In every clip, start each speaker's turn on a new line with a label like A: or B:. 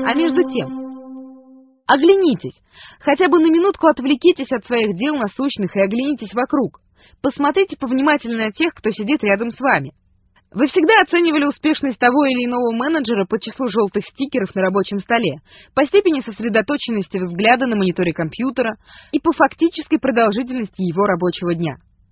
A: А между тем, оглянитесь, хотя бы на минутку отвлекитесь от своих дел насущных и оглянитесь вокруг. Посмотрите повнимательнее на тех, кто сидит рядом с вами. Вы всегда оценивали успешность того или иного менеджера по числу желтых стикеров на рабочем столе, по степени сосредоточенности взгляда на мониторе компьютера и по фактической продолжительности его рабочего дня.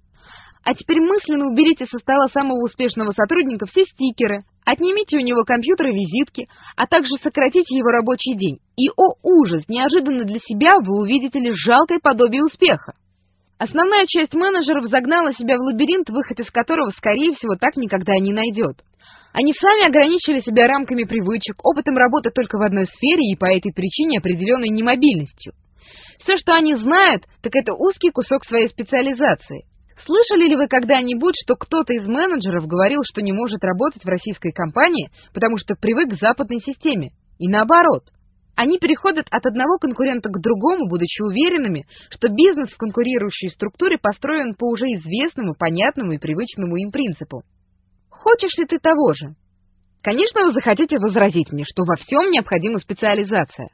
A: А теперь мысленно уберите со стола самого успешного сотрудника все стикеры, отнимите у него компьютер и визитки, а также сократите его рабочий день. И, о ужас, неожиданно для себя вы увидите лишь жалкое подобие успеха. Основная часть менеджеров загнала себя в лабиринт, выход из которого, скорее всего, так никогда и не найдет. Они сами ограничили себя рамками привычек, опытом работы только в одной сфере и по этой причине определенной немобильностью. Все, что они знают, так это узкий кусок своей специализации. Слышали ли вы когда-нибудь, что кто-то из менеджеров говорил, что не может работать в российской компании, потому что привык к западной системе? И наоборот. Они переходят от одного конкурента к другому, будучи уверенными, что бизнес в конкурирующей структуре построен по уже известному, понятному и привычному им принципу. Хочешь ли ты того же? Конечно, вы захотите возразить мне, что во всем необходима специализация.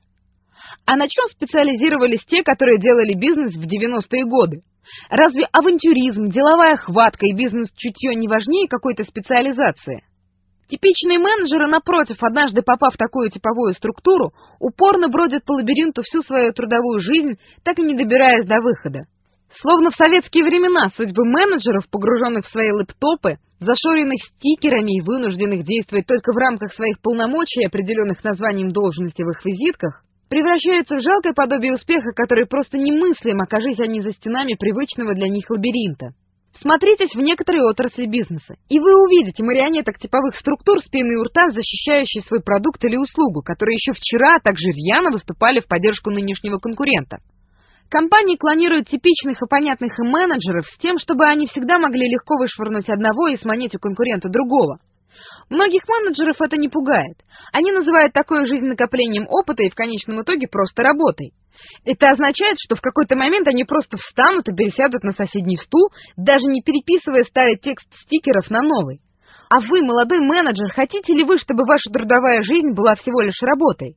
A: А на чем специализировались те, которые делали бизнес в 90-е годы? Разве авантюризм, деловая хватка и бизнес-чутье не важнее какой-то специализации? Типичные менеджеры, напротив, однажды попав в такую типовую структуру, упорно бродят по лабиринту всю свою трудовую жизнь, так и не добираясь до выхода. Словно в советские времена судьбы менеджеров, погруженных в свои лэптопы, зашоренных стикерами и вынужденных действовать только в рамках своих полномочий, определенных названием должности в их визитках, превращаются в жалкое подобие успеха, который просто немыслим, окажись они за стенами привычного для них лабиринта. Смотритесь в некоторые отрасли бизнеса, и вы увидите марионеток типовых структур с пеной у рта, защищающие свой продукт или услугу, которые еще вчера также рьяно выступали в поддержку нынешнего конкурента. Компании клонируют типичных и понятных им менеджеров с тем, чтобы они всегда могли легко вышвырнуть одного и сманить у конкурента другого. Многих менеджеров это не пугает. Они называют такую жизнь накоплением опыта и в конечном итоге просто работой. Это означает, что в какой-то момент они просто встанут и пересядут на соседний стул, даже не переписывая старый текст стикеров на новый. А вы, молодой менеджер, хотите ли вы, чтобы ваша трудовая жизнь была всего лишь работой?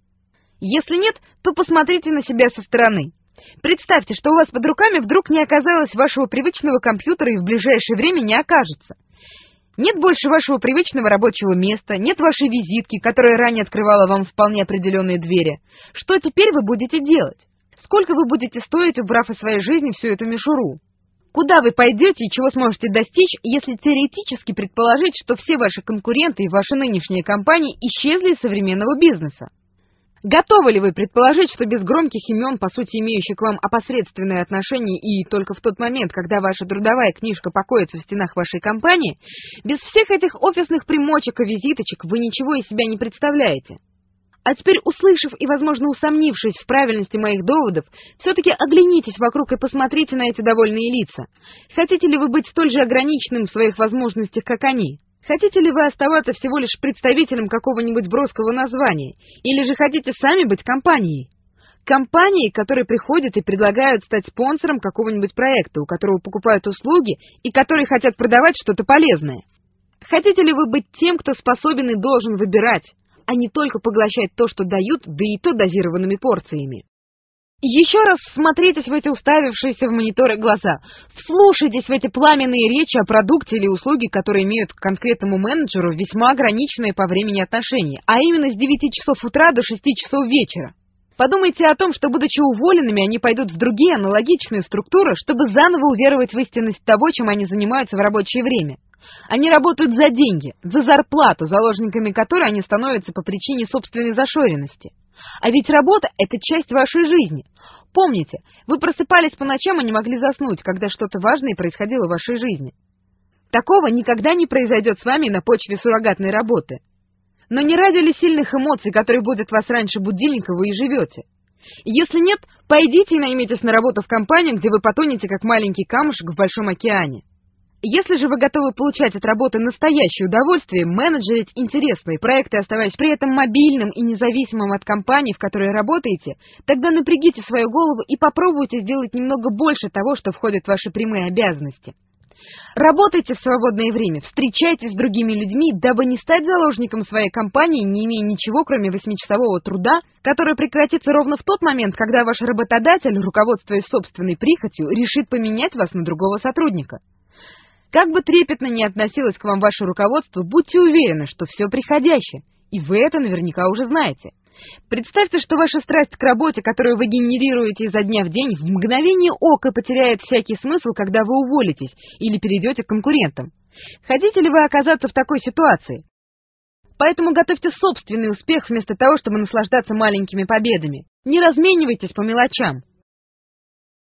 A: Если нет, то посмотрите на себя со стороны. Представьте, что у вас под руками вдруг не оказалось вашего привычного компьютера и в ближайшее время не окажется. Нет больше вашего привычного рабочего места, нет вашей визитки, которая ранее открывала вам вполне определенные двери. Что теперь вы будете делать? Сколько вы будете стоить, убрав из своей жизни всю эту мишуру? Куда вы пойдете и чего сможете достичь, если теоретически предположить, что все ваши конкуренты и ваши нынешние компании исчезли из современного бизнеса? Готовы ли вы предположить, что без громких имен, по сути имеющих к вам опосредственное отношение, и только в тот момент, когда ваша трудовая книжка покоится в стенах вашей компании, без всех этих офисных примочек и визиточек вы ничего из себя не представляете? А теперь, услышав и, возможно, усомнившись в правильности моих доводов, все-таки оглянитесь вокруг и посмотрите на эти довольные лица. Хотите ли вы быть столь же ограниченным в своих возможностях, как они? Хотите ли вы оставаться всего лишь представителем какого-нибудь броского названия? Или же хотите сами быть компанией? Компанией, которые приходят и предлагают стать спонсором какого-нибудь проекта, у которого покупают услуги и которые хотят продавать что-то полезное? Хотите ли вы быть тем, кто способен и должен выбирать, а не только поглощать то, что дают, да и то дозированными порциями? Еще раз всмотритесь в эти уставившиеся в мониторы глаза, вслушайтесь в эти пламенные речи о продукте или услуге, которые имеют к конкретному менеджеру весьма ограниченные по времени отношения, а именно с 9 часов утра до 6 часов вечера. Подумайте о том, что, будучи уволенными, они пойдут в другие аналогичные структуры, чтобы заново уверовать в истинность того, чем они занимаются в рабочее время. Они работают за деньги, за зарплату, заложниками которой они становятся по причине собственной зашоренности. А ведь работа – это часть вашей жизни. Помните, вы просыпались по ночам и не могли заснуть, когда что-то важное происходило в вашей жизни. Такого никогда не произойдет с вами на почве суррогатной работы. Но не ради ли сильных эмоций, которые будут вас раньше будильника, вы и живете? Если нет, пойдите и наймитесь на работу в компанию, где вы потонете, как маленький камушек в большом океане. Если же вы готовы получать от работы настоящее удовольствие, менеджерить интересные проекты, оставаясь при этом мобильным и независимым от компании, в которой работаете, тогда напрягите свою голову и попробуйте сделать немного больше того, что входит в ваши прямые обязанности. Работайте в свободное время, встречайтесь с другими людьми, дабы не стать заложником своей компании, не имея ничего, кроме 8-часового труда, который прекратится ровно в тот момент, когда ваш работодатель, руководствуясь собственной прихотью, решит поменять вас на другого сотрудника. Как бы трепетно ни относилось к вам ваше руководство, будьте уверены, что все приходящее, и вы это наверняка уже знаете. Представьте, что ваша страсть к работе, которую вы генерируете изо дня в день, в мгновение ока потеряет всякий смысл, когда вы уволитесь или перейдете к конкурентам. Хотите ли вы оказаться в такой ситуации? Поэтому готовьте собственный успех вместо того, чтобы наслаждаться маленькими победами. Не разменивайтесь по мелочам.